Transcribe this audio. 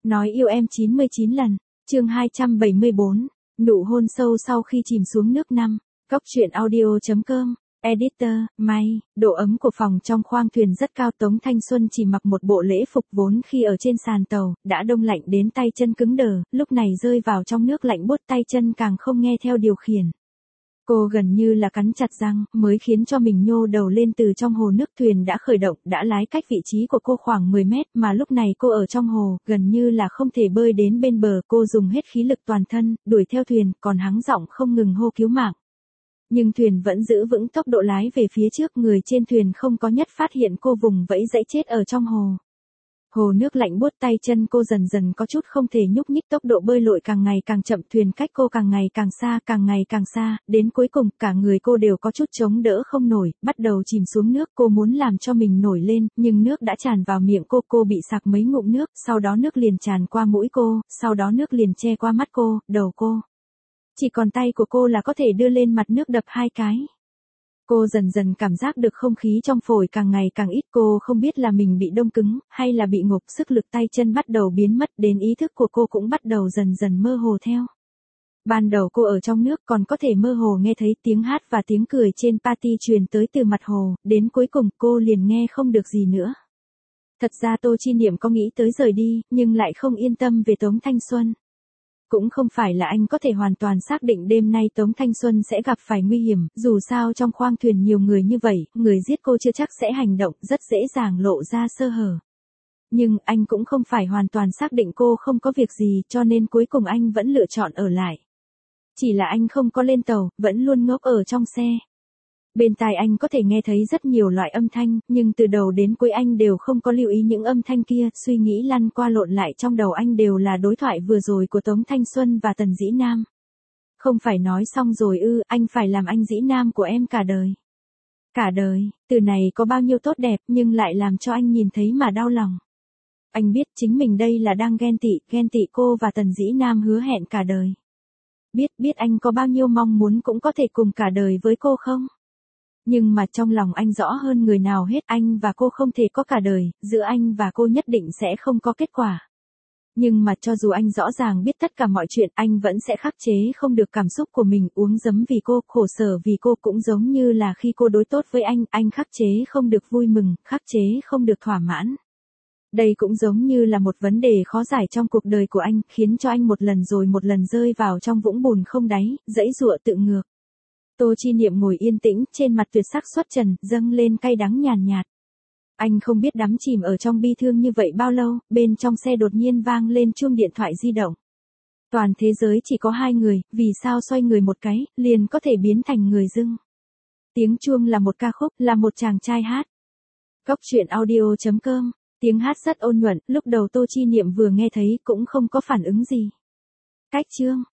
Nói yêu em 99 lần. Chương 274. Nụ hôn sâu sau khi chìm xuống nước 5. Cóc truyện audio.com. Editor, May. Độ ấm của phòng trong khoang thuyền rất cao. Tống Thanh Xuân chỉ mặc một bộ lễ phục vốn khi ở trên sàn tàu, đã đông lạnh đến tay chân cứng đờ, lúc này rơi vào trong nước lạnh buốt tay chân càng không nghe theo điều khiển. Cô gần như là cắn chặt răng, mới khiến cho mình nhô đầu lên từ trong hồ nước. Thuyền đã khởi động, đã lái cách vị trí của cô khoảng 10 mét, mà lúc này cô ở trong hồ, gần như là không thể bơi đến bên bờ. Cô dùng hết khí lực toàn thân, đuổi theo thuyền, còn hắng giọng không ngừng hô cứu mạng. Nhưng thuyền vẫn giữ vững tốc độ lái về phía trước. Người trên thuyền không có nhất phát hiện cô vùng vẫy dãy chết ở trong hồ. Hồ nước lạnh buốt tay chân cô dần dần có chút không thể nhúc nhích, tốc độ bơi lội càng ngày càng chậm, thuyền cách cô càng ngày càng xa, đến cuối cùng cả người cô đều có chút chống đỡ không nổi, bắt đầu chìm xuống nước. Cô muốn làm cho mình nổi lên, nhưng nước đã tràn vào miệng cô bị sặc mấy ngụm nước, sau đó nước liền tràn qua mũi cô, sau đó nước liền che qua mắt cô, đầu cô. Chỉ còn tay của cô là có thể đưa lên mặt nước đập 2 cái. Cô dần dần cảm giác được không khí trong phổi càng ngày càng ít. Cô không biết là mình bị đông cứng, hay là bị ngộp, sức lực tay chân bắt đầu biến mất, đến ý thức của cô cũng bắt đầu dần dần mơ hồ theo. Ban đầu cô ở trong nước còn có thể mơ hồ nghe thấy tiếng hát và tiếng cười trên party truyền tới từ mặt hồ, đến cuối cùng cô liền nghe không được gì nữa. Thật ra Tô Chi Niệm có nghĩ tới rời đi, nhưng lại không yên tâm về Tống Thanh Xuân. Cũng không phải là anh có thể hoàn toàn xác định đêm nay Tống Thanh Xuân sẽ gặp phải nguy hiểm, dù sao trong khoang thuyền nhiều người như vậy, người giết cô chưa chắc sẽ hành động, rất dễ dàng lộ ra sơ hở. Nhưng anh cũng không phải hoàn toàn xác định cô không có việc gì, cho nên cuối cùng anh vẫn lựa chọn ở lại. Chỉ là anh không có lên tàu, vẫn luôn ngốc ở trong xe. Bên tai anh có thể nghe thấy rất nhiều loại âm thanh, nhưng từ đầu đến cuối anh đều không có lưu ý những âm thanh kia, suy nghĩ lăn qua lộn lại trong đầu anh đều là đối thoại vừa rồi của Tống Thanh Xuân và Tần Dĩ Nam. Không phải nói xong rồi ư, anh phải làm anh Dĩ Nam của em cả đời. Cả đời, từ này có bao nhiêu tốt đẹp nhưng lại làm cho anh nhìn thấy mà đau lòng. Anh biết chính mình đây là đang ghen tị cô và Tần Dĩ Nam hứa hẹn cả đời. Biết anh có bao nhiêu mong muốn cũng có thể cùng cả đời với cô không? Nhưng mà trong lòng anh rõ hơn người nào hết, anh và cô không thể có cả đời, giữa anh và cô nhất định sẽ không có kết quả. Nhưng mà cho dù anh rõ ràng biết tất cả mọi chuyện, anh vẫn sẽ khắc chế không được cảm xúc của mình, uống giấm vì cô, khổ sở vì cô, cũng giống như là khi cô đối tốt với anh khắc chế không được vui mừng, khắc chế không được thỏa mãn. Đây cũng giống như là một vấn đề khó giải trong cuộc đời của anh, khiến cho anh một lần rồi một lần rơi vào trong vũng bùn không đáy, giãy giụa tự ngược. Tô Chi Niệm ngồi yên tĩnh, trên mặt tuyệt sắc xuất trần, dâng lên cay đắng nhàn nhạt. Anh không biết đắm chìm ở trong bi thương như vậy bao lâu, bên trong xe đột nhiên vang lên chuông điện thoại di động. Toàn thế giới chỉ có 2 người, vì sao xoay người một cái, liền có thể biến thành người dưng. Tiếng chuông là một ca khúc, là một chàng trai hát. Cóc truyện audio.com. Tiếng hát rất ôn nhuận, lúc đầu Tô Chi Niệm vừa nghe thấy cũng không có phản ứng gì. Cách chương.